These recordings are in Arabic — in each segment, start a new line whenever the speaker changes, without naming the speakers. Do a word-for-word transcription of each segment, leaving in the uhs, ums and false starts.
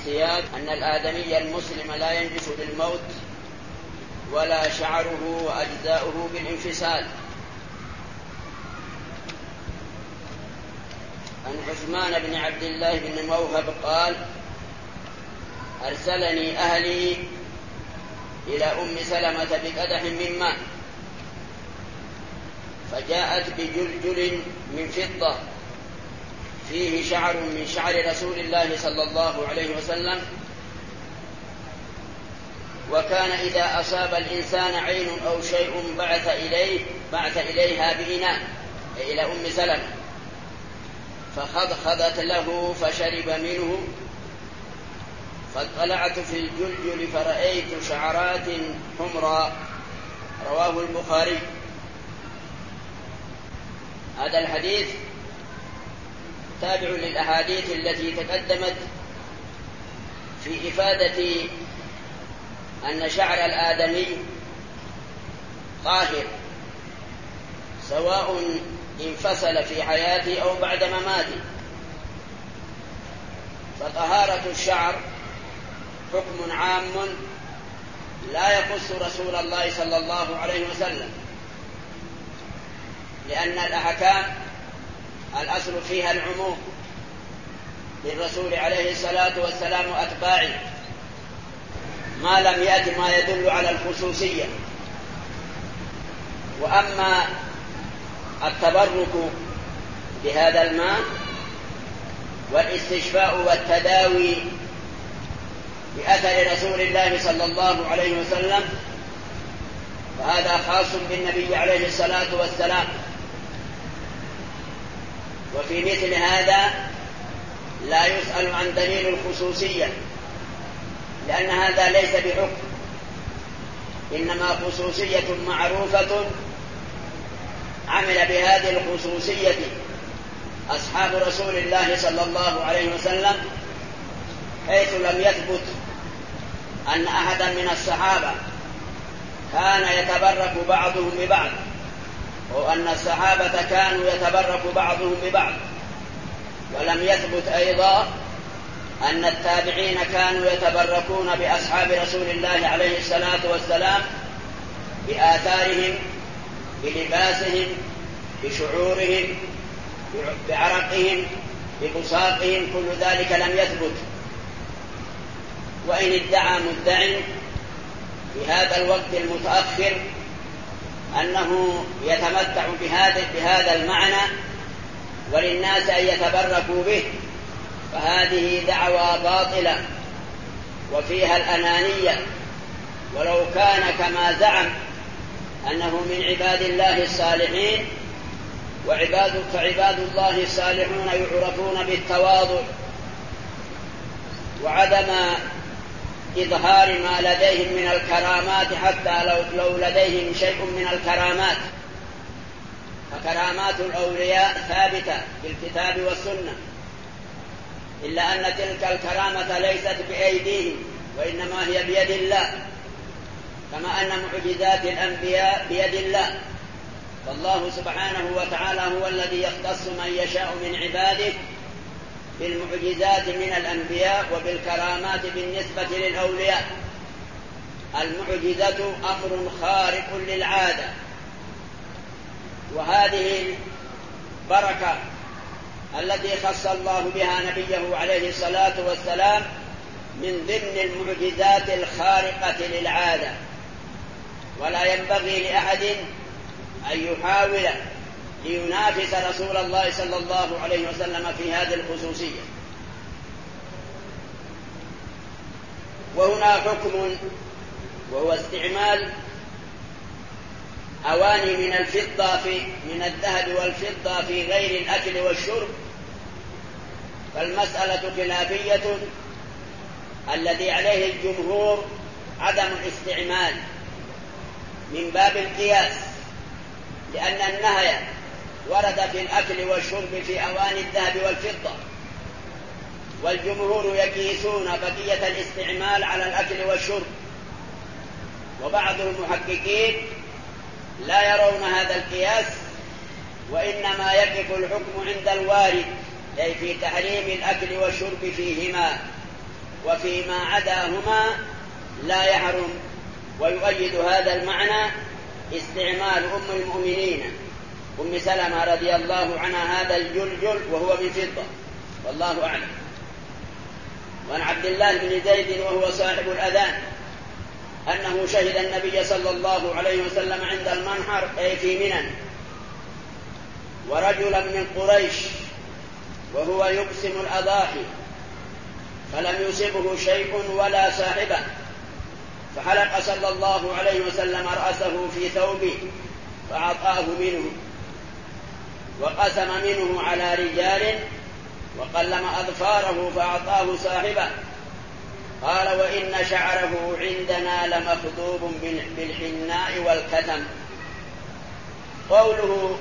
سياق أن الآدمي المسلم لا ينجس بالموت ولا شعره وأجزاؤه بالانفصال. عن عثمان بن عبد الله بن موهب قال: أرسلني أهلي إلى أم سلمة بقدح من ماء، فجاءت بجلجل من فضة فيه شعر من شعر رسول الله صلى الله عليه وسلم، وكان إذا أصاب الإنسان عين أو شيء بعث إليه بعث إليها بإناء إلى أم سلمة، فخضخضت له فشرب منه، فاطلعت في الجلجل فرأيت شعرات حمراء. رواه البخاري. هذا الحديث تابع للأحاديث التي تقدمت في إفادة أن شعر الآدمي طاهر، سواء انفصل في حياته أو بعد مماته. فطهارة الشعر حكم عام لا يخص رسول الله صلى الله عليه وسلم، لأن الأحكام الأصل فيها العموم للرسول عليه الصلاة والسلام وأتباعه، ما لم يأت ما يدل على الخصوصية. وأما التبرك بهذا الماء والاستشفاء والتداوي بأثر رسول الله صلى الله عليه وسلم فهذا خاص بالنبي عليه الصلاة والسلام. وفي مثل هذا لا يسأل عن دليل الخصوصية، لأن هذا ليس بحكم، إنما خصوصية معروفة عمل بهذه الخصوصية أصحاب رسول الله صلى الله عليه وسلم، حيث لم يثبت أن أحدا من الصحابة كان يتبرك بعضهم ببعض، وأن الصحابة كانوا يتبرك بعضهم ببعض. ولم يثبت أيضا أن التابعين كانوا يتبركون بأصحاب رسول الله عليه الصلاة والسلام بآثارهم، بلباسهم، بشعورهم، بعرقهم، ببصاقهم، كل ذلك لم يثبت. وإن ادعى مدعي في هذا الوقت المتأخر أنه يتمتع بهذا, بهذا المعنى وللناس أن يتبركوا به، فهذه دعوى باطلة وفيها الأنانية. ولو كان كما زعم أنه من عباد الله الصالحين، وعباد فعباد الله الصالحون يعرفون بالتواضع وعدم إظهار ما لديهم من الكرامات، حتى لو, لو لديهم شيء من الكرامات، فكرامات الأولياء ثابتة بالكتاب والسنة، إلا أن تلك الكرامة ليست بأيديهم وإنما هي بيد الله، كما أن معجزات الأنبياء بيد الله. فالله سبحانه وتعالى هو الذي يختص من يشاء من عباده بالمعجزات من الأنبياء وبالكرامات بالنسبة للأولياء. المعجزة أمر خارق للعادة، وهذه البركة التي خص الله بها نبيه عليه الصلاة والسلام من ضمن المعجزات الخارقة للعادة، ولا ينبغي لأحد أن يحاول لينافس رسول الله صلى الله عليه وسلم في هذه الخصوصية. وهنا حكم، وهو استعمال أواني من الفضة في من الذهب والفضة في غير الأكل والشرب. فالمسألة خلافية، الذي عليه الجمهور عدم الاستعمال من باب القياس، لأن النهي ورد في الأكل والشرب في أواني الذهب والفضة، والجمهور يقيسون بقية الاستعمال على الأكل والشرب. وبعض المحققين لا يرون هذا القياس، وإنما يقف الحكم عند الوارد، أي في تحريم الأكل والشرب فيهما، وفيما عداهما لا يحرم. ويؤيد هذا المعنى استعمال أم المؤمنين أم سلمة رضي الله عنها هذا الجلجل وهو من فضة، والله أعلم. وعن عبد الله بن زيد وهو صاحب الأذان أنه شهد النبي صلى الله عليه وسلم عند المنحر أي في منى، ورجلا من قريش وهو يقسم الأضاحي فلم يصبه شيء ولا صاحبه، فحلق صلى الله عليه وسلم رأسه في ثوبه فأعطاه منه، وقسم منه على رجال وقلم أظفاره فأعطاه صاحبه. قال: وإن شعره عندنا لمخضوب بالحناء والكتم. قوله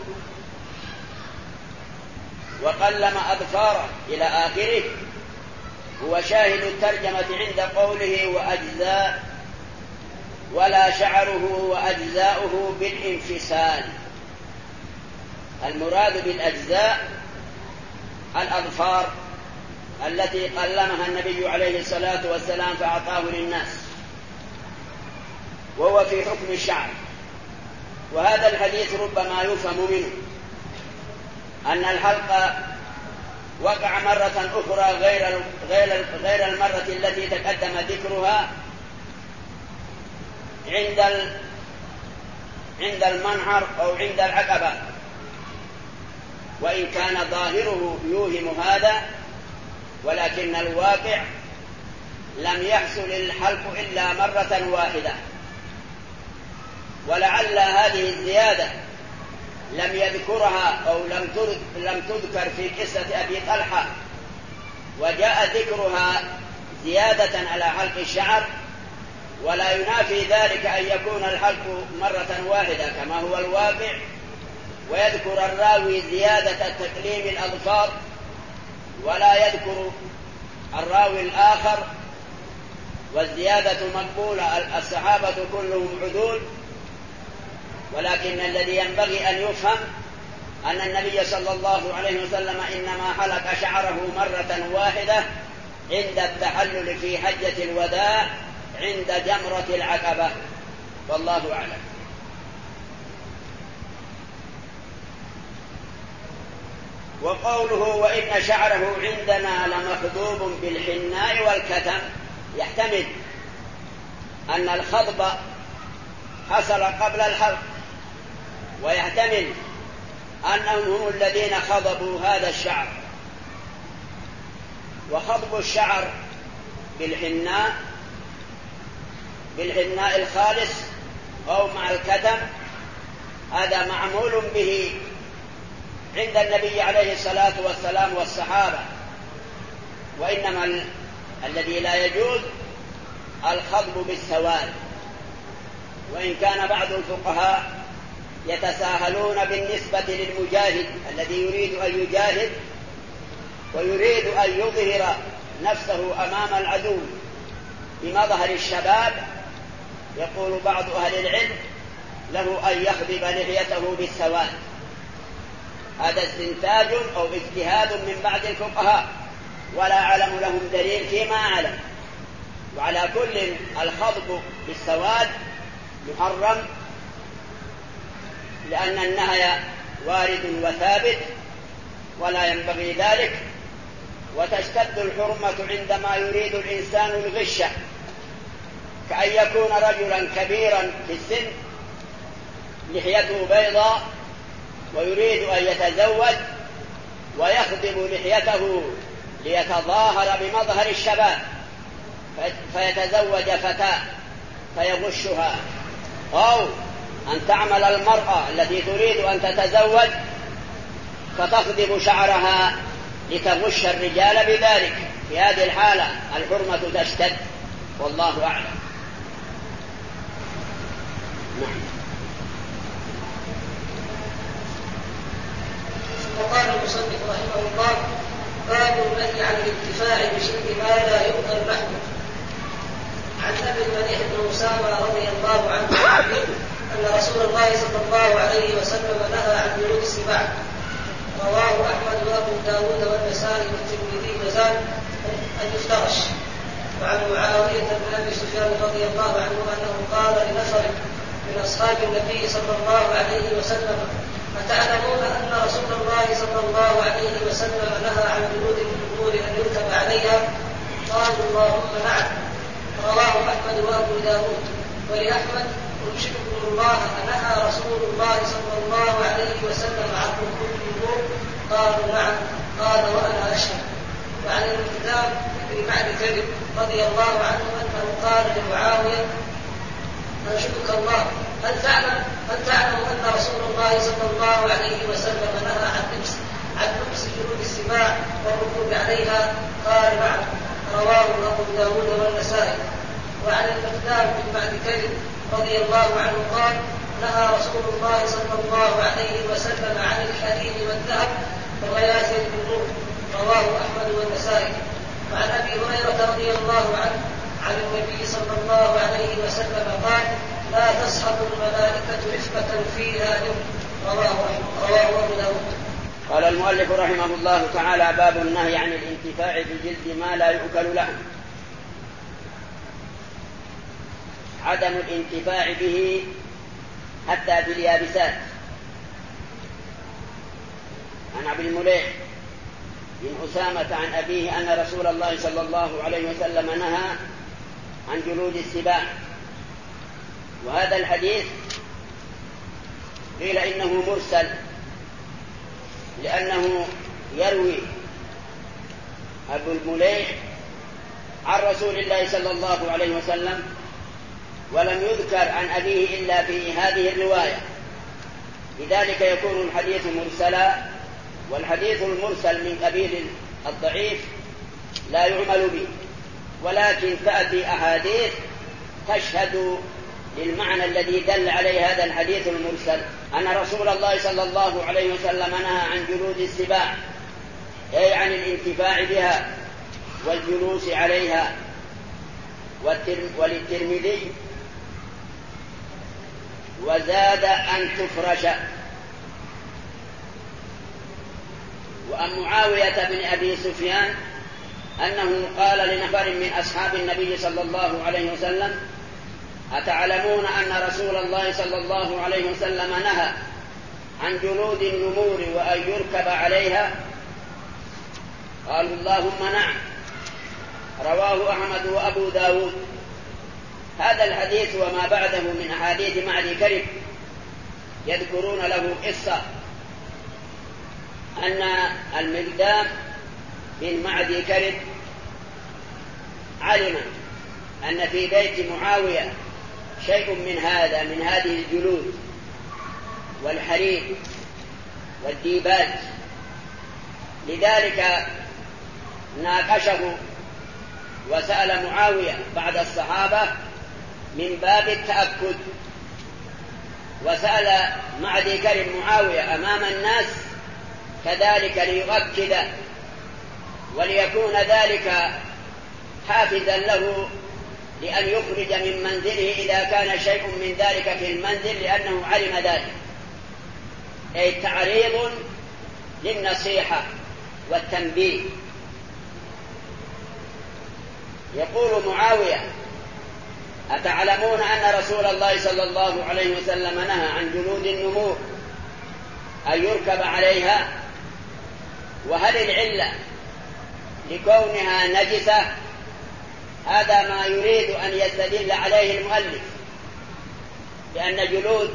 وقلم أظفاره إلى آخره هو شاهد الترجمة عند قوله وأجزاء، ولا شعره وأجزاؤه بالانفصال. المراد بالأجزاء الأظفار التي قلمها النبي عليه الصلاة والسلام فأعطاه للناس، وهو في حكم الشعر. وهذا الحديث ربما يفهم منه أن الحلق وقع مرة أخرى غير غير غير المرة التي تقدم ذكرها عند عند المنحر أو عند العقبة، وإن كان ظاهره يوهم هذا، ولكن الواقع لم يحصل الحلق إلا مرة واحدة. ولعل هذه الزيادة لم يذكرها أو لم تذكر في قصة أبي طلحة، وجاء ذكرها زيادة على حلق الشعر، ولا ينافي ذلك أن يكون الحلق مرة واحدة كما هو الواقع. ويذكر الراوي زيادة تقليم الأظفار، ولا يذكر الراوي الآخر، والزيادة مقبولة، الصحابة كلهم عدول. ولكن الذي ينبغي أن يفهم أن النبي صلى الله عليه وسلم إنما حلق شعره مرة واحدة عند التحلل في حجة الوداع عند جمرة العقبة، والله أعلم. وقوله وإن شعره عندنا لمخضوب بالحناء والكتم يحتمل أن الخضب حصل قبل الحلق، ويحتمل أنهم هم الذين خضبوا هذا الشعر. وخضب الشعر بالحناء بالحناء الخالص أو مع الكتم هذا معمول به عند النبي عليه الصلاة والسلام والصحابة، وإنما ال... الذي لا يجوز الخضب بالسواد. وإن كان بعض الفقهاء يتساهلون بالنسبة للمجاهد الذي يريد أن يجاهد ويريد أن يظهر نفسه أمام العدو بمظهر الشباب، يقول بعض أهل العلم له أن يخضب لحيته بالسواد. هذا استنتاج أو اجتهاد من بعض الفقهاء، ولا أعلم لهم دليل فيما أعلم. وعلى كل الخضب بالسواد محرم، لأن النهي وارد وثابت ولا ينبغي ذلك. وتشتد الحرمة عندما يريد الإنسان الغش، كأن يكون رجلا كبيرا في السن لحيته بيضاء ويريد أن يتزوج ويخضب لحيته ليتظاهر بمظهر الشباب، فيتزوج فتاة فيغشها، أو أن تعمل المرأة التي تريد أن تتزوج فتخضب شعرها لتغش الرجال بذلك. في هذه الحالة الحرمة تشتد، والله أعلم.
وقال المصنف رحمه الله: باب النهي عن الانتفاع بشيء ما لا يؤكل لحمه. عن ابي المليح بن اسامه رضي الله عنه ان رسول الله صلى الله عليه وسلم نهى عن جلود السباع. رواه احمد وابو داود والنسائي والترمذي وزاد ان يفترش. وعن معاوية بن أبي سفيان رضي الله عنه أنه قال لنفر من أصحاب النبي صلى الله عليه وسلم: أتعلمون أن رسول الله صلى الله عليه وسلم نهى عن جلود الأمور أن يركب عليها؟ قالوا: اللهم نعم. رواه أحمد وأبو داود. ولأحمد: أنشدكم الله أنهى رسول الله صلى الله عليه وسلم عن ركوب الأمور؟ قالوا: نعم. قال: وأنا أشهد. وعن المقدام بن معد كرب رضي الله عنه أنه قال لمعاوية: أنشدك الله، هل تعلم هل تعلم أن رسول الله صلى الله عليه وسلم نهى عن لبس عن لبس جلود السباع والركوب عليها؟ قال: نعم. رواه أبو داود والنسائي. وعن المقدام بن معد كرب رضي الله عنه قال: نهى رسول الله صلى الله عليه وسلم عن الحرير والذهب وغياث البذور. رواه أحمد والنسائي. وعن أبي هريرة رضي الله عنه عن النبي صلى الله عليه وسلم قال: لا تصحب الملائكة رفقة فيها يوم. رواه رواه أبو داود.
قال المؤلف رحمه الله تعالى: باب النهي عن الانتفاع بجلد ما لا يؤكل لحم. عدم الانتفاع به حتى باليابسات. عن عبد المليح بن أسامة عن أبيه أن رسول الله صلى الله عليه وسلم نهى عن جلود السباع. وهذا الحديث قيل إنه مرسل، لأنه يروي أبو المليح عن رسول الله صلى الله عليه وسلم، ولم يذكر عن أبيه إلا في هذه الرواية، لذلك يكون الحديث مرسلا. والحديث المرسل من قبيل الضعيف لا يعمل به، ولكن تأتي أحاديث تشهد للمعنى الذي دل عليه هذا الحديث المرسل، أن رسول الله صلى الله عليه وسلم نهى عن جلود السباع، أي عن الانتفاع بها والجلوس عليها. وللترمذي: وزاد أن تفرش. وعن معاوية بن أبي سفيان أنه قال لنفر من أصحاب النبي صلى الله عليه وسلم: أتعلمون أن رسول الله صلى الله عليه وسلم نهى عن جلود النمور وأن يركب عليها؟ قالوا: اللهم نعم. رواه أحمد وأبو داود. هذا الحديث وما بعده من أحاديث معد كرب يذكرون له قصة، أن المقدام بن معد كرب علم أن في بيت معاوية شيء من هذا من هذه الجلود والحرير والديباج، لذلك ناقشه وسأل معاوية بعد الصحابة من باب التأكد، وسأل معد كرب معاوية أمام الناس كذلك ليؤكد وليكون ذلك حافزا له لأن يخرج من منزله إذا كان شيء من ذلك في المنزل، لأنه علم ذلك، أي تعريض للنصيحة والتنبيه. يقول معاوية: أتعلمون أن رسول الله صلى الله عليه وسلم نهى عن جلود النمور أن يركب عليها؟ وهل العلة لكونها نجسة؟ هذا ما يريد أن يستدل عليه المؤلف، لأن جلود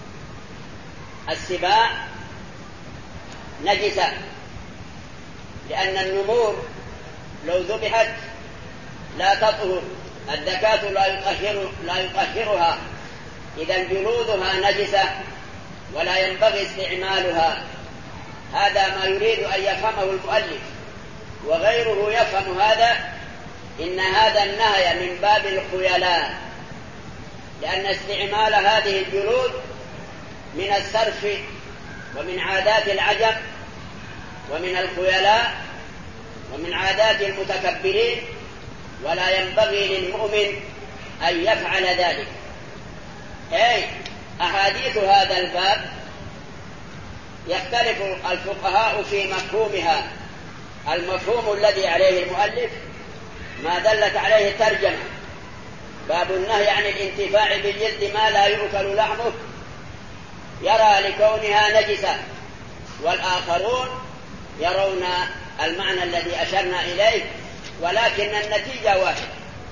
السباع نجسة، لأن النمور لو ذبحت لا تطهر، الزكاة لا يطهر لا يطهرها، إذا جلودها نجسة ولا ينبغي استعمالها. هذا ما يريد أن يفهمه المؤلف، وغيره يفهم هذا، إن هذا النهي من باب الخيلاء، لأن استعمال هذه الجلود من السرف ومن عادات العجم ومن الخيلاء ومن عادات المتكبرين، ولا ينبغي للمؤمن أن يفعل ذلك. أي أحاديث هذا الباب يختلف الفقهاء في مفهومها. المفهوم الذي عليه المؤلف ما كما دلت عليه الترجمة. باب النهي عن الانتفاع بالجلد ما لا يؤكل لحمه يرى لكونها نجسة، والآخرون يرون المعنى الذي أشرنا إليه، ولكن النتيجة واحدة.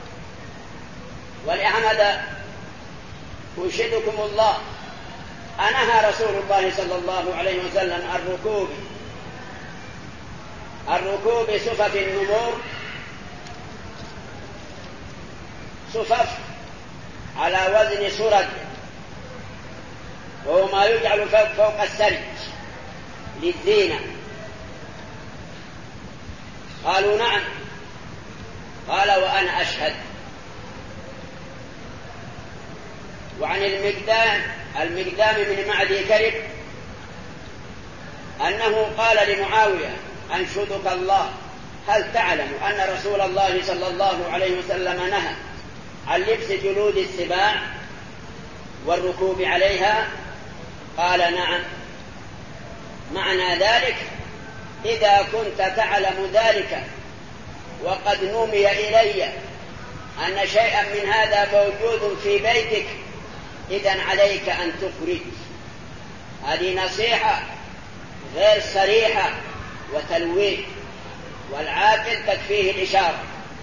ولأحمد أنشدكم الله أنهى رسول الله صلى الله عليه وسلم الركوب الركوب صفف النمور، صفف على وزن سرد، وهو ما يجعل فوق السرج للزينة. قالوا نعم. قال وأنا أشهد. وعن المقدام المقدام من معدي كرب أنه قال لمعاوية أنشدك الله هل تعلم أن رسول الله صلى الله عليه وسلم نهى عن لبس جلود السباع والركوب عليها؟ قال نعم. معنى ذلك إذا كنت تعلم ذلك وقد نمي إلي أن شيئا من هذا موجود في بيتك إذن عليك أن تخرج. هذه نصيحة غير صريحة وتلويه، والعاقل تكفيه الإشارة.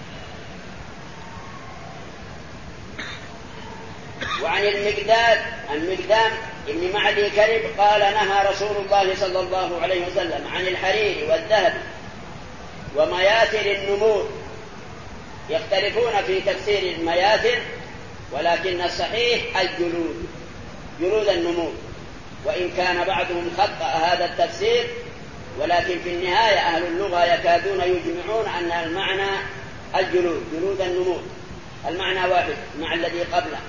وعن المقداد المقدام ابن معدي كرب قال نهى رسول الله صلى الله عليه وسلم عن الحرير والذهب ومياثر النمور. يختلفون في تفسير المياثر، ولكن الصحيح الجلود، جلود النمور، وإن كان بعضهم خطأ هذا التفسير، ولكن في النهاية أهل اللغة يكادون يجمعون أن المعنى الجلود، جلود النمور، المعنى واحد مع الذي قبله.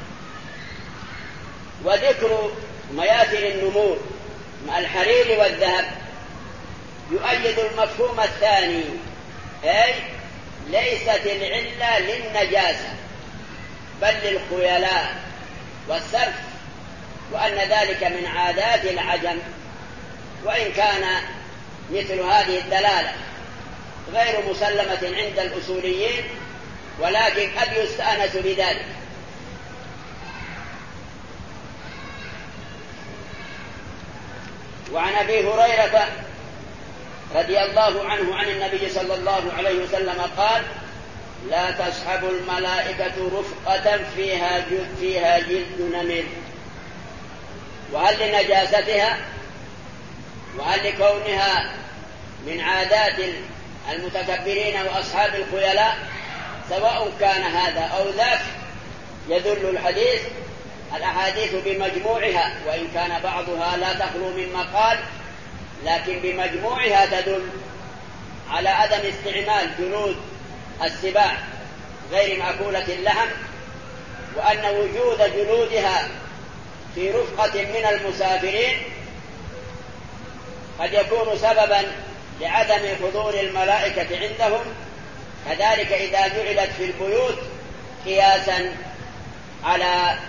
وذكر مياثر النمور مع الحرير والذهب يؤيد المفهوم الثاني، أي ليست العلة للنجاسة بل للخيلاء والسرف، وأن ذلك من عادات العجم. وإن كان مثل هذه الدلالة غير مسلمة عند الأصوليين، ولكن قد يستأنس بذلك. وعن أبي هريرة رضي الله عنه عن النبي صلى الله عليه وسلم قال لا تصحب الملائكة رفقة فيها فيها جلد نمر. وهل لنجاستها وهل لكونها من عادات المتكبرين وأصحاب الخيلاء، سواء كان هذا أو ذاك، يدل الحديث الأحاديث بمجموعها، وإن كان بعضها لا تخلو من مقال، لكن بمجموعها تدل على عدم استعمال جلود السباع غير مأكولة اللحم، وأن وجود جلودها في رفقة من المسافرين قد يكون سببا لعدم حضور الملائكة عندهم، كذلك إذا جعلت في البيوت قياسا على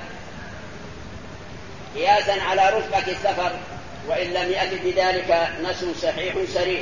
قياسا على رفقة السفر، وإن لم يأتي بذلك نص صحيح صريح.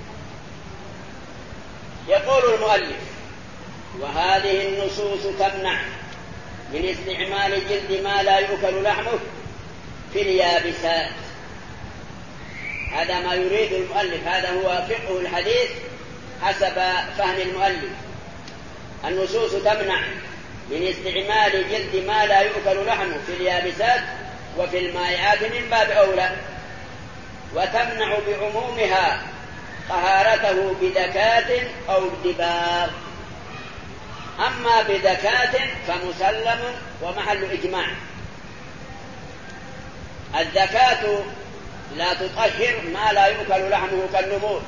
يقول المؤلف وهذه النصوص تمنع من استعمال جلد ما لا يؤكل لحمه في اليابسات. هذا ما يريد المؤلف، هذا هو فقه الحديث حسب فهم المؤلف. النصوص تمنع من استعمال جلد ما لا يؤكل لحمه في اليابسات وفي المائعات من باب أولى، وتمنع بعمومها طهارته بدكات أو دباغ. أما بدكات فمسلم ومحل إجماع. الدكات لا تطهر ما لا يؤكل لحمه كالنمور.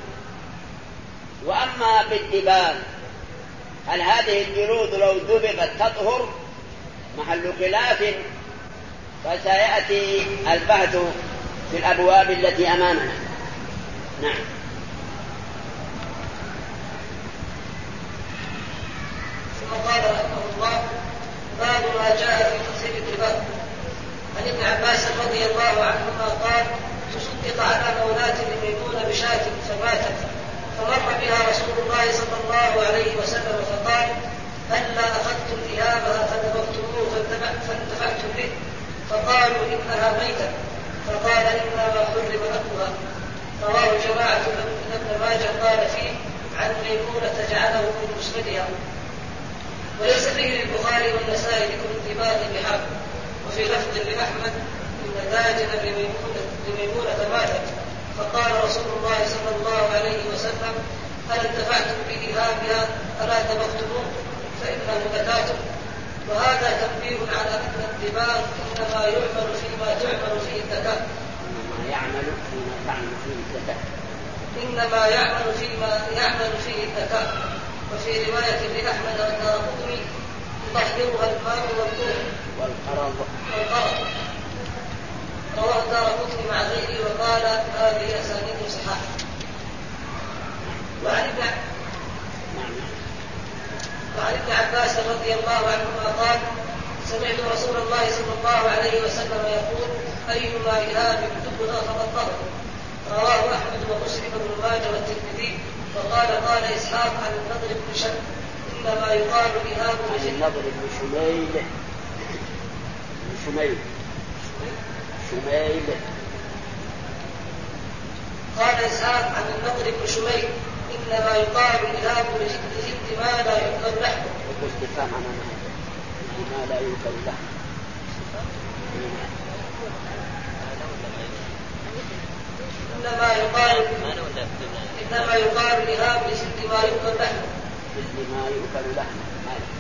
وأما بالدباغ هل هذه الجلود لو دبغت تطهر؟ محل خلاف، فسيأتي البحث في الأبواب التي أمامنا. نعم.
ثم قال رحمه الله باب ما جاء في تفسير الدباغ. عن ابن عباس رضي الله عنهما قال تصدق على مولاة لميمونة بشاة فماتت، فمر بها رسول الله صلى الله عليه وسلم فقال فقالوا إنها ميتة، فقال إنما حرم أكلها. رواه جماعة من ابن ماجه قال فيه عن ميمونة جعله من مسندها. وليس فيه للبخاري والنسائي ذكر انتباه بحق. وفي لفظ لأحمد إن داجن لميمونة ماتت، فقال رسول الله صلى الله عليه وسلم هل انتفعتم بإيهابها ألا دبغتموه فإنه ذكاة. وهذا تنبيه على أن الدباغ إنما يعمل فيما تعمل فيه الذكاء
إنما يعمل فيما تعمل فيه الذكاء
إنما يعمل فيما يعمل فيه الذكاء. وفي رواية لأحمد والدارقطني يطهرها الماء والطهر
والقرض
والقرض. رواه الدارقطني مع غيره وقال هذه أسانيد صحاح. وعن ابن وعن ابن عباس رضي الله عنهما قال سمعت رسول الله صلى الله عليه وسلم يقول أيما إهاب دبغ فقد طهر. رواه أحمد ومسلم بن ماجه والترمذي. وقال قال إسحاق عن النضر بن شميل إنما يقال إهاب
عن النضر بن شميل شميل شميل
قال إسحاق عن النضر بن شميل إنما يقال إهاب لجد ما لا يؤكل لحمه.
والاستفهام عن ما لا يؤكل لحمه
إنما يقال إنما يقال لهاب لجد ما يؤكل لحمه
جد ما يؤكل لحمه.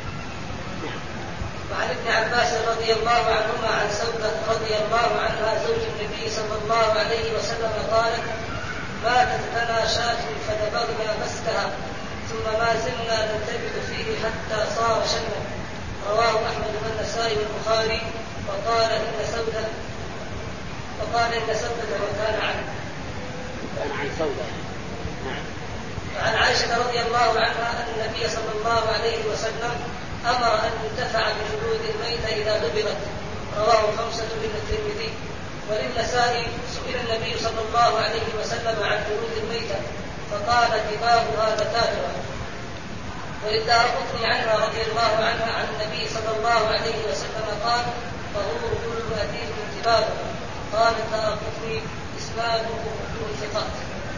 وعن ابن عباس رضي الله عنهما عن سودة رضي الله عنها زوج النبي صلى الله عليه وسلم قالت ماتت لنا شاة فدبغنا مسكها ثم ما زلنا نلتفت فيه حتى صار شنا. رواه أحمد والنسائي والبخاري. وقال إن سودة وقال إن سودة وكان عنه
كان عن سودة.
وعن عائشة رضي الله عنها أن النبي صلى الله عليه وسلم أمر أن ينتفع بجلود الميتة إذا دبغت. رواه خمسة من الترمذي. وللنسائي سئل النبي صلى الله عليه وسلم عن جلود الميتة فقال دباغها ذكاتها. وللدارقطني عنها رضي الله عنها عن النبي صلى الله عليه وسلم قال طهور كل أثير دباغها. قال الدارقطني إسناده دون ثقات.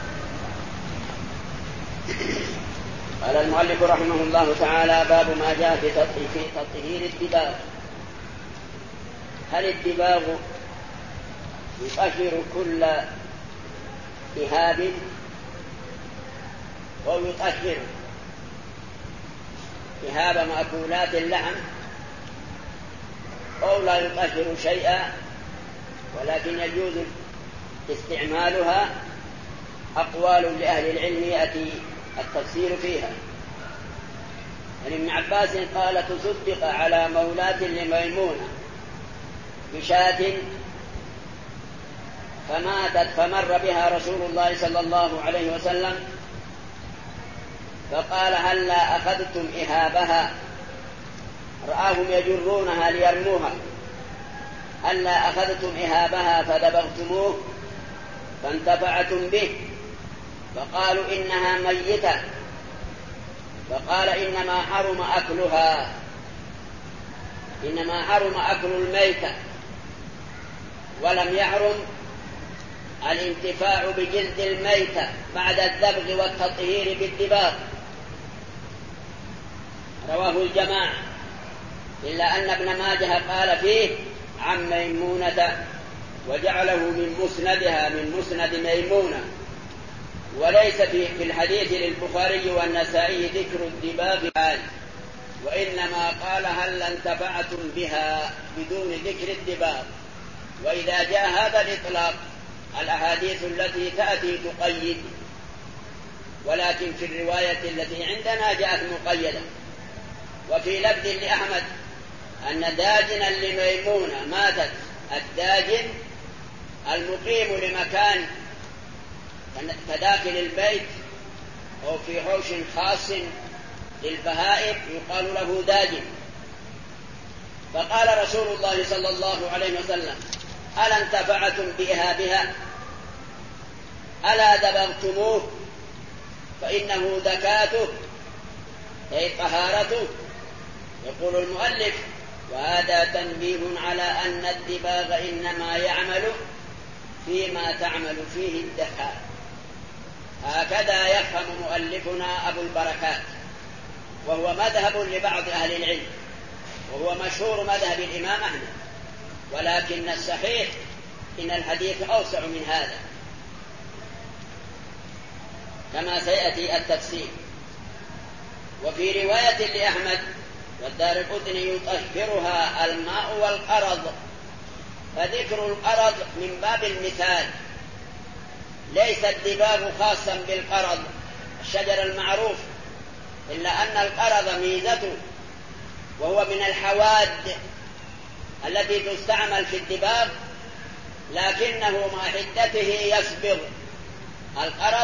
قال المؤلف رحمه الله تعالى باب ما جاء في تطهير الدباغ. هل الدباغ يطهر كل إهاب أو يطهر إهاب مأكولات اللحم أو لا يطهر شيئا ولكن يجوز استعمالها؟ أقوال لأهل العلم يأتي التفسير فيها. عن ابن عباس قال تصدق على مولاة لميمونة بشاة فماتت فمر بها رسول الله صلى الله عليه وسلم فقال هلا أخذتم إهابها؟ رآهم يجرونها ليرموها. هلا أخذتم إهابها فدبغتموه فانتفعتم به؟ فقالوا إنها ميتة. فقال إنما حرم أكلها إنما حرم أكل الميتة ولم يحرم الانتفاع بجلد الميتة بعد الذبغ والتطهير بالدباغ. رواه الجماعة إلا أن ابن ماجه قال فيه عن ميمونة وجعله من مسندها من مسند ميمونة. وليس في الحديث للبخاري والنسائي ذكر الدباغ قال وإنما قال هل انتفعتم بها بدون ذكر الدباغ. وإذا جاء هذا الإطلاق الأحاديث التي تأتي تقيد ولكن في الرواية التي عندنا جاءت مقيدة. وفي لفظ لأحمد أن داجنا لميمونة ماتت. الداجن المقيم لمكان كداخل البيت أو في حوش خاص للبهائم يقال له داجن. فقال رسول الله صلى الله عليه وسلم ألا انتفعتم بإهابها؟ ألا دبغتموه؟ فإنه ذكاته أي طهارته. يقول المؤلف وهذا تنبيه على أن الدباغ إنما يعمل فيما تعمل فيه الدفاع. هكذا يفهم مؤلفنا أبو البركات، وهو مذهب لبعض أهل العلم، وهو مشهور مذهب الإمام أحمد، ولكن الصحيح إن الحديث أوسع من هذا كما سيأتي التفسير. وفي رواية لأحمد والدارقطني يطهرها الماء والقرض، فذكر القرض من باب المثال، ليس الدباغ خاصا بالقرض الشجر المعروف، إلا أن القرض ميزته وهو من الحواد التي تستعمل في الدباغ، لكنه مع حدته يصبغ. القرض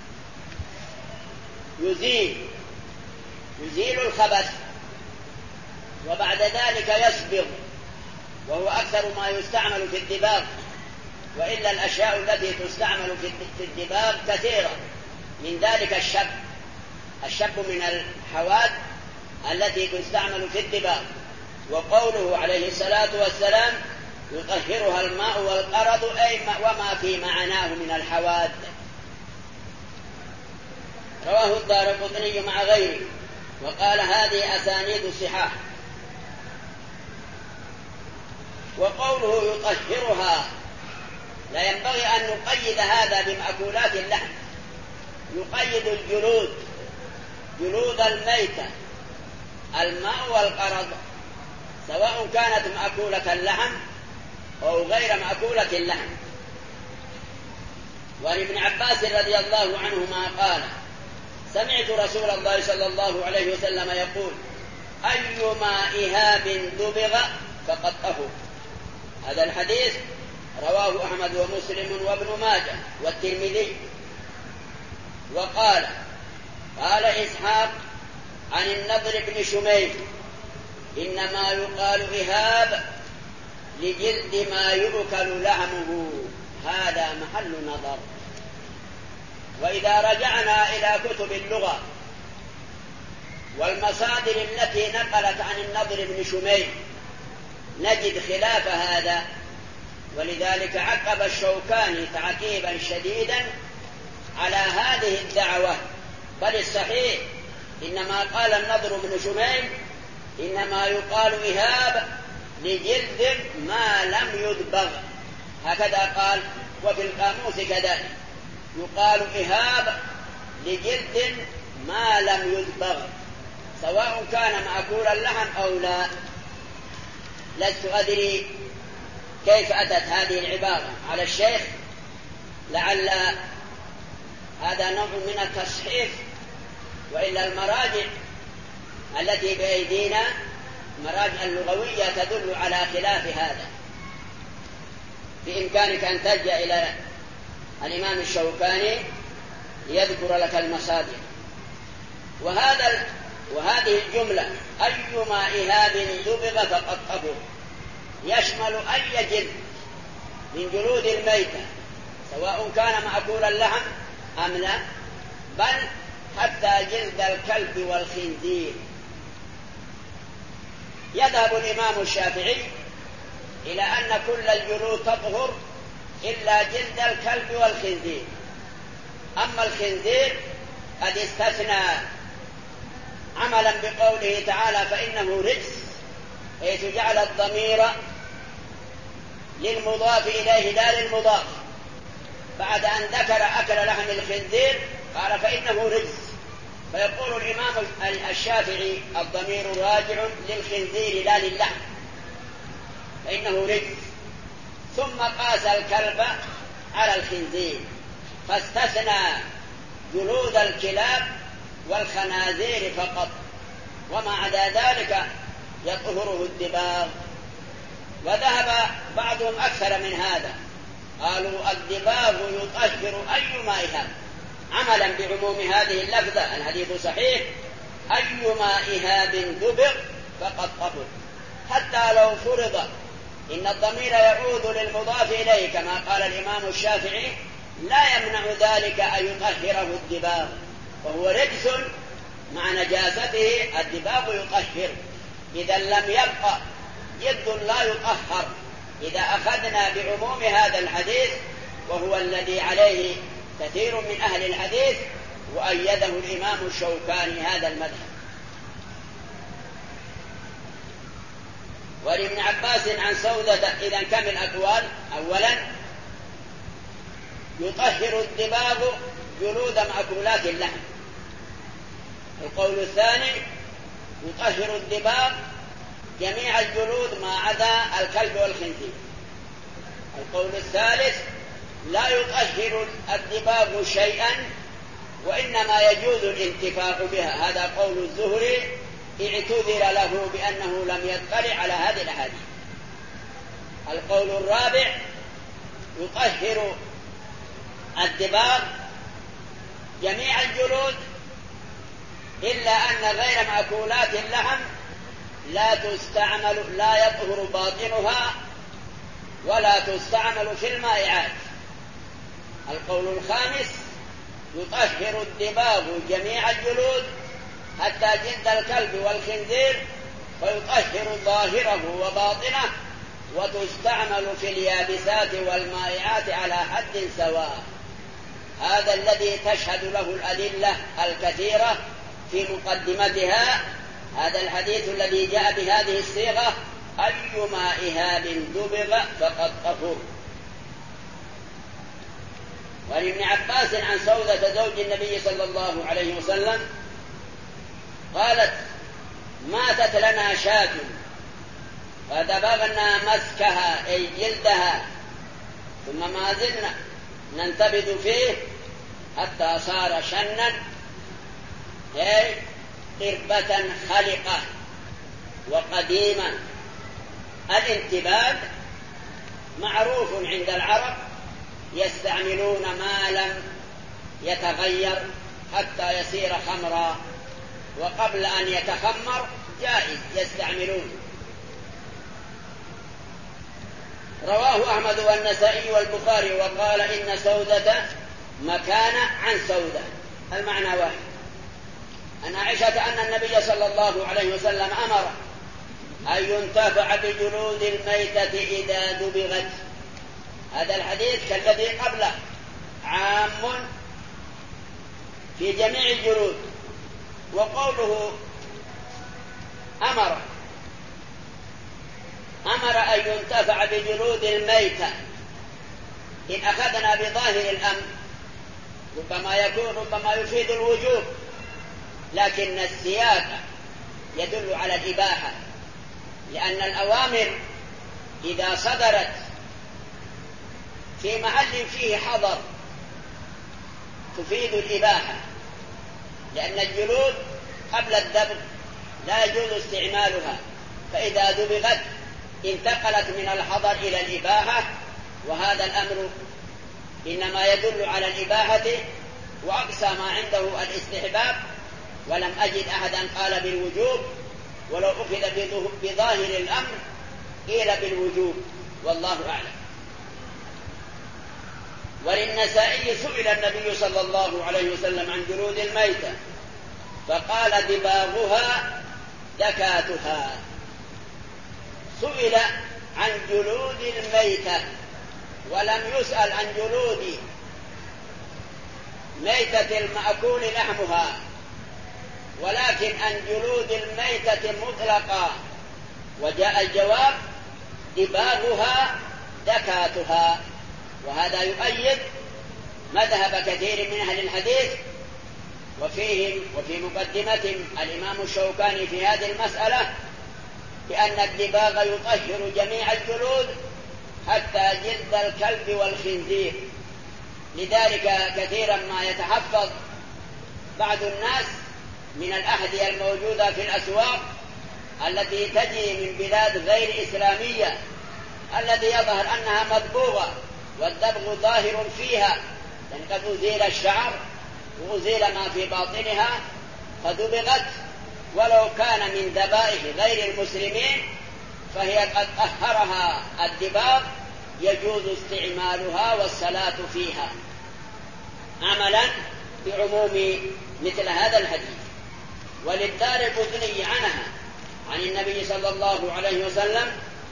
يزيل يزيل الخبث وبعد ذلك يصبغ، وهو أكثر ما يستعمل في الدباغ، وإلا الأشياء التي تستعمل في الدباغ كثيرة، من ذلك الشب الشب من الحواد التي تستعمل في الدباغ. وقوله عليه الصلاة والسلام يطهرها الماء والقرض، أي وما في معناه من الحواد. رواه الدارقطني مع غيره وقال هذه أسانيد صحاح. وقوله يطهرها لا ينبغي أن نقيد هذا بمأكولات اللحم، يقيد الجلود، جلود الميتة، الماء والقرض، سواء كانت مأكولة اللحم أو غير مأكولة اللحم. وعن ابن عباس رضي الله عنهما قال سمعت رسول الله صلى الله عليه وسلم يقول أيما إهاب دبغ فقد طهر. هذا الحديث رواه أحمد ومسلم وابن ماجه والترمذي. وقال قال إسحاق عن النضر بن شميل إنما يقال إهاب لجلد ما يؤكل لحمه، هذا محل نظر. وإذا رجعنا إلى كتب اللغة والمصادر التي نقلت عن النضر بن شميل نجد خلاف هذا، ولذلك عقب الشوكاني تعقيبا شديدا على هذه الدعوة. بل الصحيح إنما قال النضر بن شميل إنما يقال إهاب لجلد ما لم يدبغ، هكذا قال. وفي القاموس كذلك يقال إهاب لجلد ما لم يدبغ، سواء كان مأكول اللحم أو لا. لست أدري كيف أتت هذه العبارة على الشيخ، لعل هذا نوع من التصحيف، وإلا المراجع التي بأيدينا مراجع اللغوية تدل على خلاف هذا. بإمكانك أن ترجع إلى الإمام الشوكاني ليذكر لك المصادر. وهذا وهذه الجملة أيما إهاب دبغ فقد طهر يشمل أي جلد من جلود الميتة، سواء كان مأكول اللحم أم لا، بل حتى جلد الكلب والخنزير. يذهب الإمام الشافعي إلى أن كل الجلود تطهر إلا جلد الكلب والخنزير. أما الخنزير قد استثنى عملا بقوله تعالى فإنه رجس، حيث جعل الضمير للمضاف إليه لا للمضاف، بعد أن ذكر أكل لحم الخنزير قال فإنه رجس. فيقول الإمام الشافعي الضمير راجع للخنزير لا للحم، فإنه رجس. ثم قاس الكلب على الخنزير فاستثنى جلود الكلاب والخنازير فقط، وما عدا ذلك يطهره الدباغ. وذهب بعضهم أكثر من هذا، قالوا الدباغ يطهر أيما إهاب، عملا بعموم هذه اللفظة. الحديث صحيح أيما إهاب دبغ فقد طهر، حتى لو فرض إن الضمير يعود للمضاف إليه كما قال الإمام الشافعي لا يمنع ذلك أن يطهره الدباغ، وهو رجس مع نجاسته الدباغ يطهر. إذا لم يبقى جلد لا يطهر إذا أخذنا بعموم هذا الحديث، وهو الذي عليه كثير من أهل الحديث، وأيده الإمام الشوكاني هذا المذهب. ولابن عباس عن سودة إذا كم الأقوال: أولا يطهر الدباغ جلود مأكولات اللحم. القول الثاني يطهر الدباغ جميع الجلود ما عدا الكلب والخنزير. القول الثالث لا يطهر الدباغ شيئا وإنما يجوز الانتفاع بها. هذا قول الزهري، اعتذر له بأنه لم يطلع على هذه الأحاديث. القول الرابع يطهر الدباغ جميع الجلود إلا أن غير مأكولات اللحم لا تستعمل، لا يطهر باطنها ولا تستعمل في المائعات. القول الخامس يطهر الدباغ جميع الجلود حتى جلد الكلب والخنزير، فيطهر ظاهره وباطنه، وتستعمل في اليابسات والمائعات على حد سواء. هذا الذي تشهد له الأدلة الكثيرة في مقدمتها، هذا الحديث الذي جاء بهذه الصيغة: أيما إهاب دبغ فقد طهر. ولابن عباس عن سودة زوج النبي صلى الله عليه وسلم قالت: ماتت لنا شاة فدبغنا مسكها أي جلدها، ثم ما زلنا ننتبذ فيه حتى صار شنا أي قربة خلقة وقديمة. الانتباد معروف عند العرب، يستعملون ما لم يتغير حتى يصير خمرا، وقبل أن يتخمر جائز يستعملون. رواه أحمد والنسائي والبخاري وقال إن سودة مكان عن سودة، المعنى واحد. عن عائشة أن النبي صلى الله عليه وسلم أمر أن ينتفع بجلود الميتة إذا دبغت. هذا الحديث كالذي قبله عام في جميع الجلود. وقوله أمر أمر أن ينتفع بجلود الميتة، إن أخذنا بظاهر الأمر ربما يكون ربما يفيد الوجوب، لكن السياق يدل على الإباحة، لأن الأوامر إذا صدرت في محل فيه حظر تفيد الإباحة، لأن الجلود قبل الدبغ لا يجوز استعمالها، فإذا دبغت انتقلت من الحظر إلى الإباحة، وهذا الأمر إنما يدل على الإباحة، وأقصى ما عنده الاستحباب، ولم أجد أحدا قال بالوجوب، ولو أخذ بظاهر الأمر قيل بالوجوب، والله أعلم. وللنسائي سئل النبي صلى الله عليه وسلم عن جلود الميتة فقال: دباغها دكاتها. سئل عن جلود الميتة ولم يسأل عن جلود ميتة المأكول لحمها، ولكن عن جلود الميتة مطلقا، وجاء الجواب: دباغها دكاتها. وهذا يؤيد مذهب كثير من أهل الحديث، وفيهم وفي مقدمتهم الإمام الشوكاني في هذه المسألة بأن الدباغ يطهر جميع الجلود حتى جلد الكلب والخنزير. لذلك كثيرا ما يتحفظ بعض الناس من الأحذية الموجودة في الأسواق التي تجي من بلاد غير إسلامية، الذي يظهر أنها مدبوغة والدبغ ظاهر فيها، لأن قد أزيل الشعر وأزيل ما في باطنها فدبغت، ولو كان من ذبائح غير المسلمين فهي قد طهرها الدباغ، يجوز استعمالها والصلاة فيها عملا بعموم مثل هذا الحديث. وللدارقطني عنها عن النبي صلى الله عليه وسلم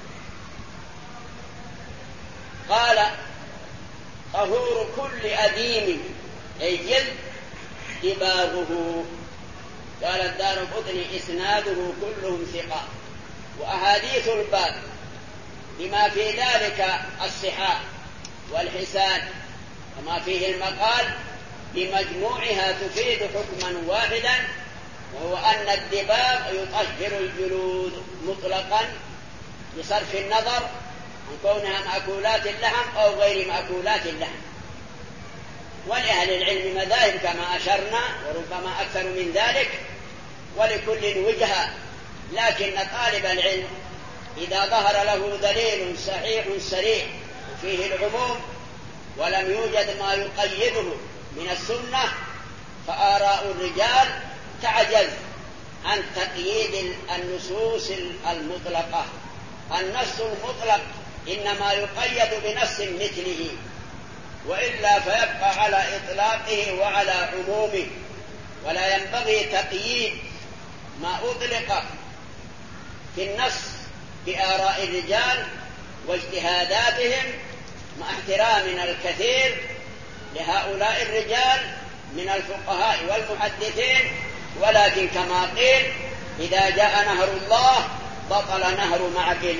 قال طهور كل أديم أي جلد دباغه. قال الدارقطني إسناده كلهم ثقة. وأحاديث الباب بما في ذلك الصحاح والحسان وما فيه المقال بمجموعها تفيد حكما واحدا، وهو أن الدباغ يطهر الجلود مطلقا بصرف النظر عن كونها مأكولات اللحم أو غير مأكولات اللحم. ولأهل العلم مذاهب كما أشرنا وربما أكثر من ذلك، ولكل وجهة، لكن طالب العلم إذا ظهر له دليل صحيح سريع فيه العموم ولم يوجد ما يقيده من السنة فآراء الرجال تعجز عن تقييد النصوص المطلقة. النص المطلق إنما يقيد بنص مثله، وإلا فيبقى على إطلاقه وعلى عمومه، ولا ينبغي تقييد ما أطلق في النص بآراء الرجال واجتهاداتهم، مع احترامنا الكثير لهؤلاء الرجال من الفقهاء والمحدثين، ولكن كما قيل إذا جاء نهر الله بطل نهر معقل.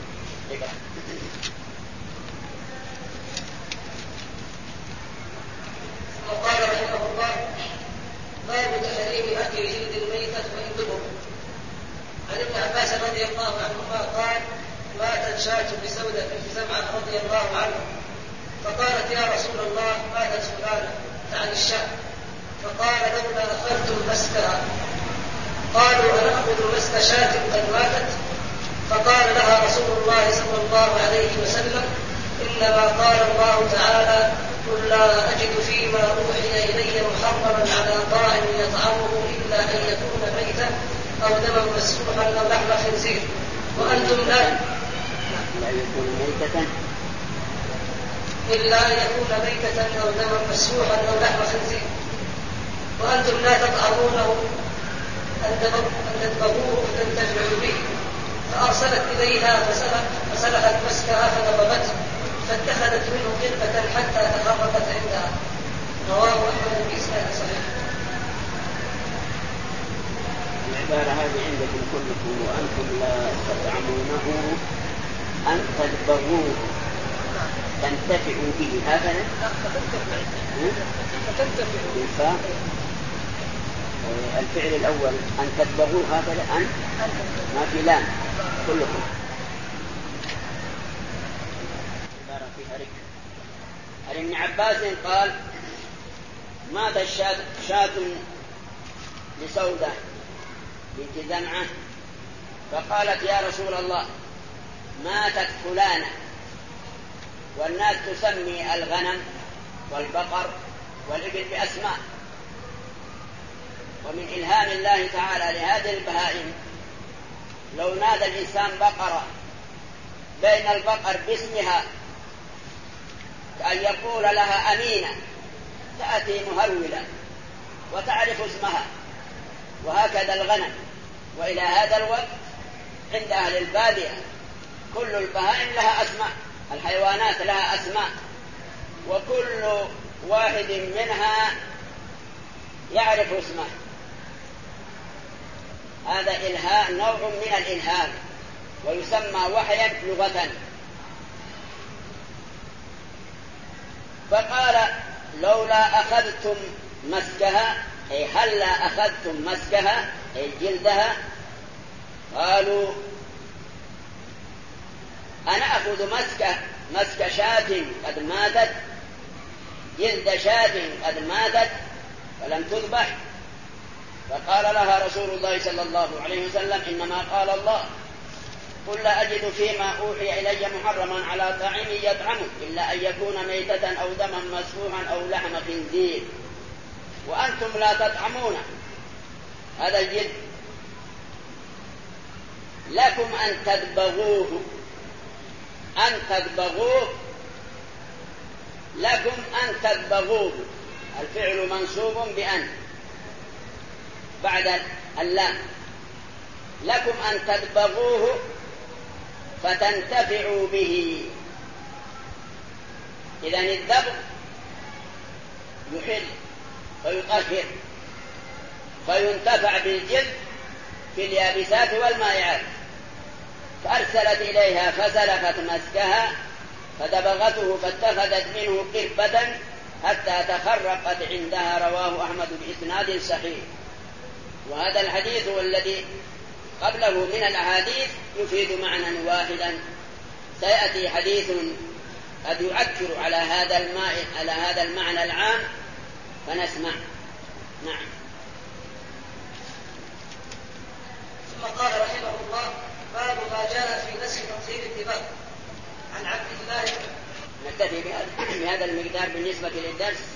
وقال رحمه الله: باب تحريم أكل جلد الميتة وإن دبر. عن ابن عباس رضي الله عنهما قال: ماتت شاة بسودة بنت زمعة رضي الله عنه، فقالت: يا رسول الله ماتت فلانة، تعني الشاة، فقال: لولا أخذتم مسكها. قالوا: أنأخذ مسك شاة قد ماتت؟ فقال لها رسول الله صلى الله عليه وسلم: إنما قال الله تعالى: قل لا أجد فيما أوحي إلي محرما على طاعم يطعمه إلا أن يكون ميتا أو دما مسفوحا أو لحم خنزير وأنتم لا
لا يكون ميتة
إلا أن يكون ميتة أو دما مسفوحا أو لحم خنزير وأنتم لا تطعمونه أن تذبحوه فتنتفعوا به. فأرسلت إليها فسلخت مسكها فنبغته فاتخذت منه قربة حتى تخرقت عندها. رواه أحمد بإسناد صحيح.
العبارة هذه عندكم كلكم وأنتم لا تطعمونه أن تذبحوه تنتفعوا به، هكذا تنتفعوا. الفعل الأول أن تذبحوه هكذا، أن ما في لام كلكم. عن ابن عباس قال: مات شاة لسودة بنت زمعة، فقالت: يا رسول الله ماتت فلانة. والناس تسمي الغنم والبقر والإبل بأسماء، ومن إلهام الله تعالى لهذه البهائم لو نادى الإنسان بقرة بين البقر باسمها كأن يقول لها أمينة، تأتي مهولة وتعرف اسمها، وهكذا الغنم. وإلى هذا الوقت عند أهل البادية كل البهائم لها أسماء، الحيوانات لها أسماء، وكل واحد منها يعرف اسمه. هذا إلهام، نوع من الإلهام، ويسمى وحيا لغة. فقال: لولا أخذتم مسكها، أي هل لا أخذتم مسكها أي جلدها؟ قالوا: أنا أخذ مسك مسك شاة قد ماتت، جلد شاة قد ماتت فلم تذبح. فقال لها رسول الله صلى الله عليه وسلم: إنما قال الله: قل لا أجد فيما أوحي إلي محرما على طاعم يطعمه إلا أن يكون ميتة أو دما مسفوحا أو لحم خنزير وأنتم لا تطعمون هذا الجلد، لكم أن تدبغوه أن تدبغوه لكم أن تدبغوه. الفعل منصوب بأن بعد اللام، لكم أن تدبغوه فتنتفعوا به. إذن الدبغ يحل ويطهر فينتفع بالجلد في اليابسات والمائعات. فأرسلت إليها فسلخت مسكها فدبغته فاتخذت منه قربة حتى تخرقت عندها. رواه أحمد بإسناد صحيح. وهذا الحديث والذي قبله من الأحاديث يفيد معنى واحدا. سيأتي حديث قد يؤكد على هذا الماء على هذا المعنى العام فنسمع. نعم.
ثم قال رحمه الله: باب ما جاء في نسخ تطهير الدماء. عن عبد الله.
نكتفي بهذا المقدار بالنسبة للدرس.